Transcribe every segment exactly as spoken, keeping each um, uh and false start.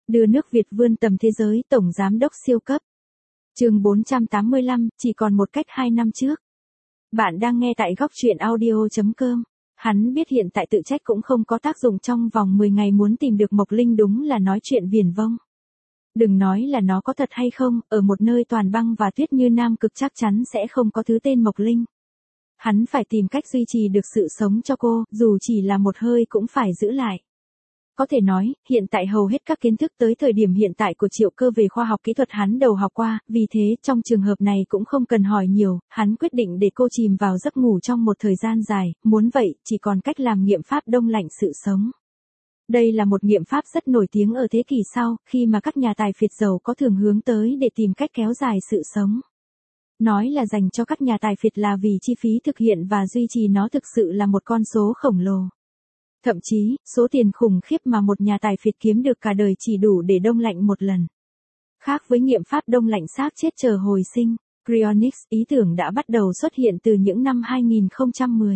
Đưa nước Việt vươn tầm thế giới, tổng giám đốc siêu cấp. Chương bốn trăm tám mươi lăm, chỉ còn một cách hai năm trước. Bạn đang nghe tại góc truyện audio chấm com. Hắn biết hiện tại tự trách cũng không có tác dụng, trong vòng mười ngày muốn tìm được Mộc Linh đúng là nói chuyện viển vông. Đừng nói là nó có thật hay không, ở một nơi toàn băng và tuyết như Nam Cực chắc chắn sẽ không có thứ tên Mộc Linh. Hắn phải tìm cách duy trì được sự sống cho cô, dù chỉ là một hơi cũng phải giữ lại. Có thể nói, hiện tại hầu hết các kiến thức tới thời điểm hiện tại của Triệu Cơ về khoa học kỹ thuật hắn đều học qua, vì thế trong trường hợp này cũng không cần hỏi nhiều, hắn quyết định để cô chìm vào giấc ngủ trong một thời gian dài, muốn vậy, chỉ còn cách làm nghiệm pháp đông lạnh sự sống. Đây là một nghiệm pháp rất nổi tiếng ở thế kỷ sau, khi mà các nhà tài phiệt giàu có thường hướng tới để tìm cách kéo dài sự sống. Nói là dành cho các nhà tài phiệt là vì chi phí thực hiện và duy trì nó thực sự là một con số khổng lồ. Thậm chí, số tiền khủng khiếp mà một nhà tài phiệt kiếm được cả đời chỉ đủ để đông lạnh một lần. Khác với nghiệm pháp đông lạnh xác chết chờ hồi sinh, Cryonics ý tưởng đã bắt đầu xuất hiện từ những năm hai nghìn không trăm mười.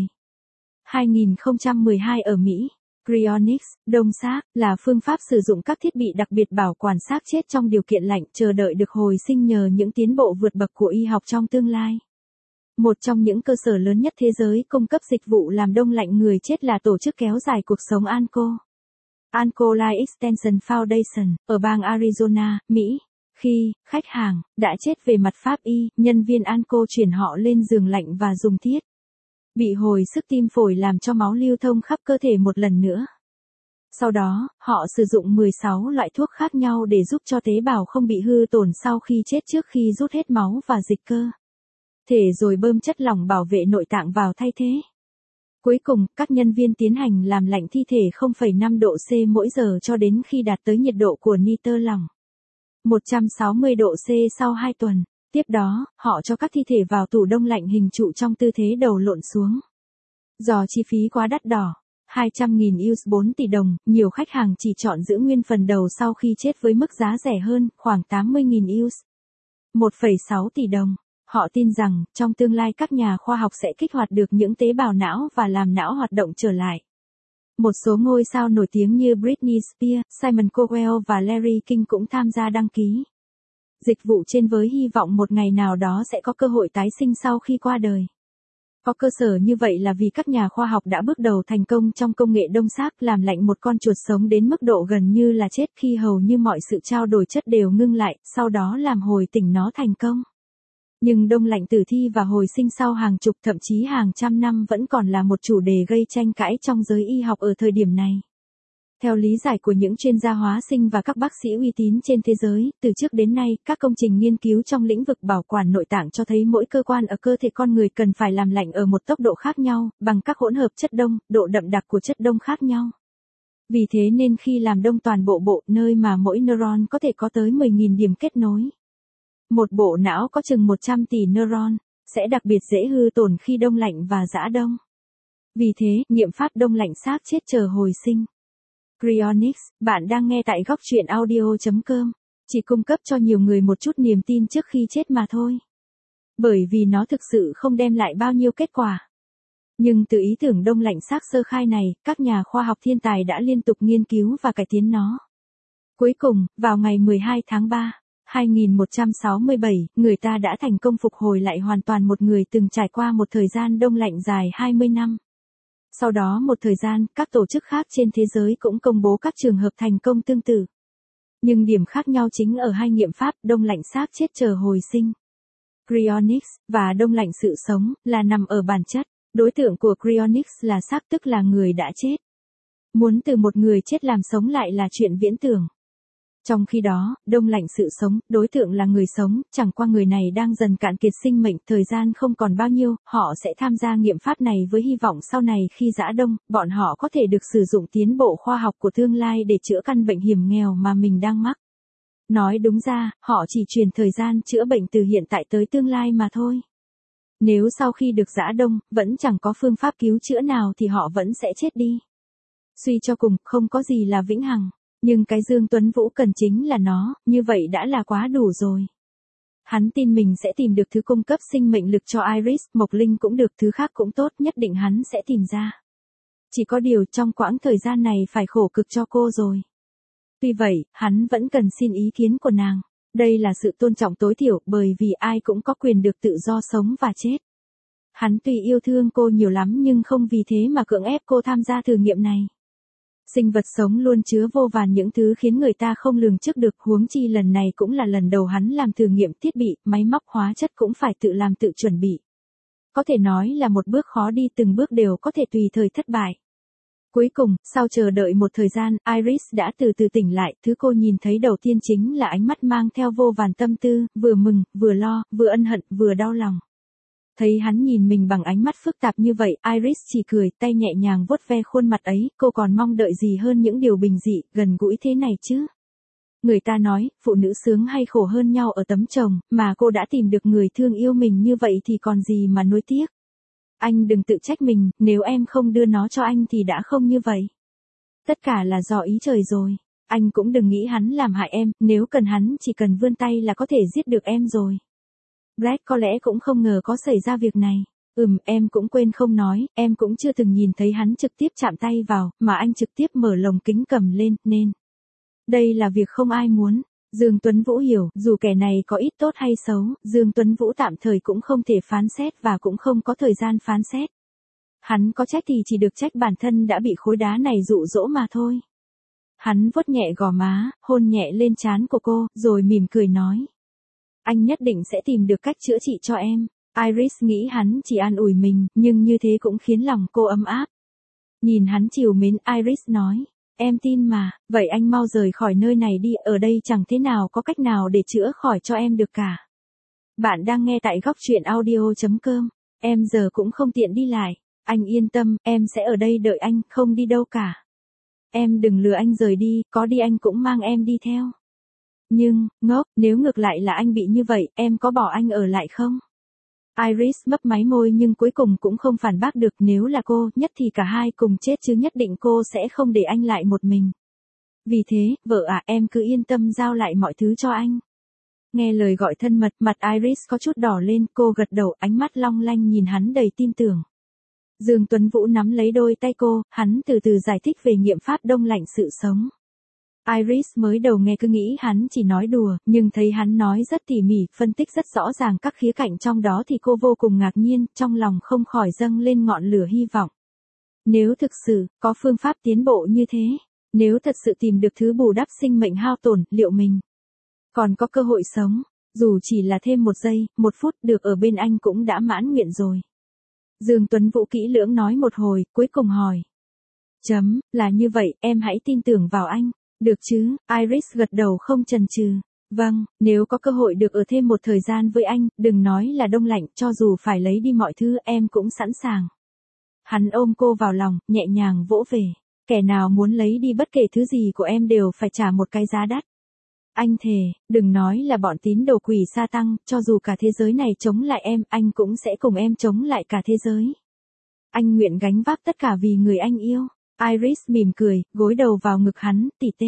hai nghìn không trăm mười hai ở Mỹ. Cryonics, đông xác, là phương pháp sử dụng các thiết bị đặc biệt bảo quản xác chết trong điều kiện lạnh chờ đợi được hồi sinh nhờ những tiến bộ vượt bậc của y học trong tương lai. Một trong những cơ sở lớn nhất thế giới cung cấp dịch vụ làm đông lạnh người chết là tổ chức kéo dài cuộc sống Anco. Anco Life Extension Foundation, ở bang Arizona, Mỹ. Khi khách hàng đã chết về mặt pháp y, nhân viên Anco chuyển họ lên giường lạnh và dùng thiết bị hồi sức tim phổi làm cho máu lưu thông khắp cơ thể một lần nữa. Sau đó, họ sử dụng mười sáu loại thuốc khác nhau để giúp cho tế bào không bị hư tổn sau khi chết trước khi rút hết máu và dịch cơ thể, rồi bơm chất lỏng bảo vệ nội tạng vào thay thế. Cuối cùng, các nhân viên tiến hành làm lạnh thi thể không phẩy năm độ C mỗi giờ cho đến khi đạt tới nhiệt độ của nitơ lỏng một trăm sáu mươi độ C sau hai tuần. Tiếp đó, họ cho các thi thể vào tủ đông lạnh hình trụ trong tư thế đầu lộn xuống. Do chi phí quá đắt đỏ, hai trăm nghìn U S bốn tỷ đồng, nhiều khách hàng chỉ chọn giữ nguyên phần đầu sau khi chết với mức giá rẻ hơn, khoảng tám mươi nghìn U S một phẩy sáu tỷ đồng. Họ tin rằng, trong tương lai các nhà khoa học sẽ kích hoạt được những tế bào não và làm não hoạt động trở lại. Một số ngôi sao nổi tiếng như Britney Spears, Simon Cowell và Larry King cũng tham gia đăng ký dịch vụ trên với hy vọng một ngày nào đó sẽ có cơ hội tái sinh sau khi qua đời. Có cơ sở như vậy là vì các nhà khoa học đã bước đầu thành công trong công nghệ đông xác, làm lạnh một con chuột sống đến mức độ gần như là chết khi hầu như mọi sự trao đổi chất đều ngưng lại, sau đó làm hồi tỉnh nó thành công. Nhưng đông lạnh tử thi và hồi sinh sau hàng chục thậm chí hàng trăm năm vẫn còn là một chủ đề gây tranh cãi trong giới y học ở thời điểm này. Theo lý giải của những chuyên gia hóa sinh và các bác sĩ uy tín trên thế giới, từ trước đến nay, các công trình nghiên cứu trong lĩnh vực bảo quản nội tạng cho thấy mỗi cơ quan ở cơ thể con người cần phải làm lạnh ở một tốc độ khác nhau, bằng các hỗn hợp chất đông, độ đậm đặc của chất đông khác nhau. Vì thế nên khi làm đông toàn bộ bộ, nơi mà mỗi neuron có thể có tới mười nghìn điểm kết nối, một bộ não có chừng một trăm tỷ neuron, sẽ đặc biệt dễ hư tổn khi đông lạnh và giã đông. Vì thế, nghiệm pháp đông lạnh xác chết chờ hồi sinh. Cryonics, bạn đang nghe tại góc truyện audio chấm com, chỉ cung cấp cho nhiều người một chút niềm tin trước khi chết mà thôi. Bởi vì nó thực sự không đem lại bao nhiêu kết quả. Nhưng từ ý tưởng đông lạnh xác sơ khai này, các nhà khoa học thiên tài đã liên tục nghiên cứu và cải tiến nó. Cuối cùng, vào ngày mười hai tháng ba, hai nghìn một trăm sáu mươi bảy, người ta đã thành công phục hồi lại hoàn toàn một người từng trải qua một thời gian đông lạnh dài hai mươi năm. Sau đó một thời gian, các tổ chức khác trên thế giới cũng công bố các trường hợp thành công tương tự. Nhưng điểm khác nhau chính ở hai nghiệm pháp đông lạnh xác chết chờ hồi sinh, Cryonics, và đông lạnh sự sống, là nằm ở bản chất. Đối tượng của Cryonics là xác, tức là người đã chết. Muốn từ một người chết làm sống lại là chuyện viễn tưởng. Trong khi đó, đông lạnh sự sống, đối tượng là người sống, chẳng qua người này đang dần cạn kiệt sinh mệnh, thời gian không còn bao nhiêu, họ sẽ tham gia nghiệm pháp này với hy vọng sau này khi giã đông, bọn họ có thể được sử dụng tiến bộ khoa học của tương lai để chữa căn bệnh hiểm nghèo mà mình đang mắc. Nói đúng ra, họ chỉ truyền thời gian chữa bệnh từ hiện tại tới tương lai mà thôi. Nếu sau khi được giã đông, vẫn chẳng có phương pháp cứu chữa nào thì họ vẫn sẽ chết đi. Suy cho cùng, không có gì là vĩnh hằng. Nhưng cái Dương Tuấn Vũ cần chính là nó, như vậy đã là quá đủ rồi. Hắn tin mình sẽ tìm được thứ cung cấp sinh mệnh lực cho Iris, Mộc Linh cũng được, thứ khác cũng tốt, nhất định hắn sẽ tìm ra. Chỉ có điều trong quãng thời gian này phải khổ cực cho cô rồi. Tuy vậy, hắn vẫn cần xin ý kiến của nàng. Đây là sự tôn trọng tối thiểu bởi vì ai cũng có quyền được tự do sống và chết. Hắn tuy yêu thương cô nhiều lắm nhưng không vì thế mà cưỡng ép cô tham gia thử nghiệm này. Sinh vật sống luôn chứa vô vàn những thứ khiến người ta không lường trước được, huống chi lần này cũng là lần đầu hắn làm thử nghiệm thiết bị, máy móc hóa chất cũng phải tự làm tự chuẩn bị. Có thể nói là một bước khó đi, từng bước đều có thể tùy thời thất bại. Cuối cùng, sau chờ đợi một thời gian, Iris đã từ từ tỉnh lại, thứ cô nhìn thấy đầu tiên chính là ánh mắt mang theo vô vàn tâm tư, vừa mừng, vừa lo, vừa ân hận, vừa đau lòng. Thấy hắn nhìn mình bằng ánh mắt phức tạp như vậy, Iris chỉ cười, tay nhẹ nhàng vuốt ve khuôn mặt ấy, cô còn mong đợi gì hơn những điều bình dị, gần gũi thế này chứ. Người ta nói, phụ nữ sướng hay khổ hơn nhau ở tấm chồng, mà cô đã tìm được người thương yêu mình như vậy thì còn gì mà nuối tiếc. Anh đừng tự trách mình, nếu em không đưa nó cho anh thì đã không như vậy. Tất cả là do ý trời rồi. Anh cũng đừng nghĩ hắn làm hại em, nếu cần hắn chỉ cần vươn tay là có thể giết được em rồi. Brad có lẽ cũng không ngờ có xảy ra việc này. Ừm, em cũng quên không nói, em cũng chưa từng nhìn thấy hắn trực tiếp chạm tay vào, mà anh trực tiếp mở lồng kính cầm lên, nên. Đây là việc không ai muốn. Dương Tuấn Vũ hiểu, dù kẻ này có ít tốt hay xấu, Dương Tuấn Vũ tạm thời cũng không thể phán xét và cũng không có thời gian phán xét. Hắn có trách thì chỉ được trách bản thân đã bị khối đá này dụ dỗ mà thôi. Hắn vuốt nhẹ gò má, hôn nhẹ lên trán của cô, rồi mỉm cười nói. Anh nhất định sẽ tìm được cách chữa trị cho em. Iris nghĩ hắn chỉ an ủi mình, nhưng như thế cũng khiến lòng cô ấm áp. Nhìn hắn trìu mến, Iris nói. Em tin mà, vậy anh mau rời khỏi nơi này đi, ở đây chẳng thế nào có cách nào để chữa khỏi cho em được cả. Bạn đang nghe tại góc truyện audio chấm com, em giờ cũng không tiện đi lại, anh yên tâm, em sẽ ở đây đợi anh, không đi đâu cả. Em đừng lừa anh rời đi, có đi anh cũng mang em đi theo. Nhưng, ngốc, nếu ngược lại là anh bị như vậy, em có bỏ anh ở lại không? Iris mấp máy môi nhưng cuối cùng cũng không phản bác được, nếu là cô, nhất thì cả hai cùng chết chứ nhất định cô sẽ không để anh lại một mình. Vì thế, vợ à, em cứ yên tâm giao lại mọi thứ cho anh. Nghe lời gọi thân mật, mặt Iris có chút đỏ lên, cô gật đầu, ánh mắt long lanh nhìn hắn đầy tin tưởng. Dương Tuấn Vũ nắm lấy đôi tay cô, hắn từ từ giải thích về nghiệm pháp đông lạnh sự sống. Iris mới đầu nghe cứ nghĩ hắn chỉ nói đùa, nhưng thấy hắn nói rất tỉ mỉ, phân tích rất rõ ràng các khía cạnh trong đó thì cô vô cùng ngạc nhiên, trong lòng không khỏi dâng lên ngọn lửa hy vọng. Nếu thực sự, có phương pháp tiến bộ như thế, nếu thật sự tìm được thứ bù đắp sinh mệnh hao tổn, liệu mình còn có cơ hội sống, dù chỉ là thêm một giây, một phút được ở bên anh cũng đã mãn nguyện rồi. Dương Tuấn Vũ kỹ lưỡng nói một hồi, cuối cùng hỏi. Chấm, là như vậy, em hãy tin tưởng vào anh. Được chứ, Iris gật đầu không chần chừ. Vâng, nếu có cơ hội được ở thêm một thời gian với anh, đừng nói là đông lạnh, cho dù phải lấy đi mọi thứ em cũng sẵn sàng. Hắn ôm cô vào lòng, nhẹ nhàng vỗ về. Kẻ nào muốn lấy đi bất kể thứ gì của em đều phải trả một cái giá đắt. Anh thề, đừng nói là bọn tín đồ quỷ sa tăng, cho dù cả thế giới này chống lại em, anh cũng sẽ cùng em chống lại cả thế giới. Anh nguyện gánh vác tất cả vì người anh yêu. Iris mỉm cười, gối đầu vào ngực hắn, tỉ tê.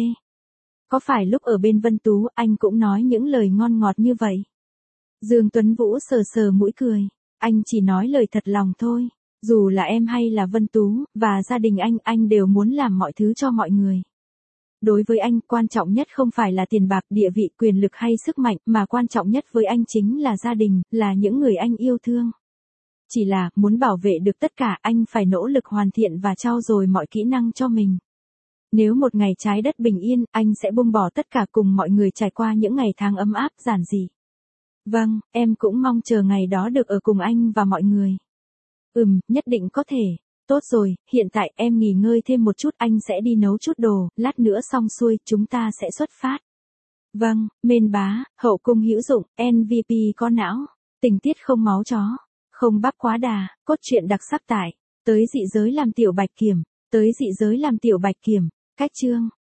Có phải lúc ở bên Vân Tú anh cũng nói những lời ngon ngọt như vậy? Dương Tuấn Vũ sờ sờ mũi cười. Anh chỉ nói lời thật lòng thôi. Dù là em hay là Vân Tú, và gia đình anh, anh đều muốn làm mọi thứ cho mọi người. Đối với anh, quan trọng nhất không phải là tiền bạc, địa vị, quyền lực hay sức mạnh, mà quan trọng nhất với anh chính là gia đình, là những người anh yêu thương. Chỉ là, muốn bảo vệ được tất cả, anh phải nỗ lực hoàn thiện và trau dồi mọi kỹ năng cho mình. Nếu một ngày trái đất bình yên, anh sẽ buông bỏ tất cả cùng mọi người trải qua những ngày tháng ấm áp, giản dị. Vâng, em cũng mong chờ ngày đó được ở cùng anh và mọi người. Ừm, nhất định có thể. Tốt rồi, hiện tại em nghỉ ngơi thêm một chút, anh sẽ đi nấu chút đồ, lát nữa xong xuôi, chúng ta sẽ xuất phát. Vâng, mên bá, hậu cung hữu dụng, en vê pê có não, tình tiết không máu chó, không bắp quá đà, cốt truyện đặc sắc tại, tới dị giới làm tiểu bạch kiểm, tới dị giới làm tiểu bạch kiểm, cách chương.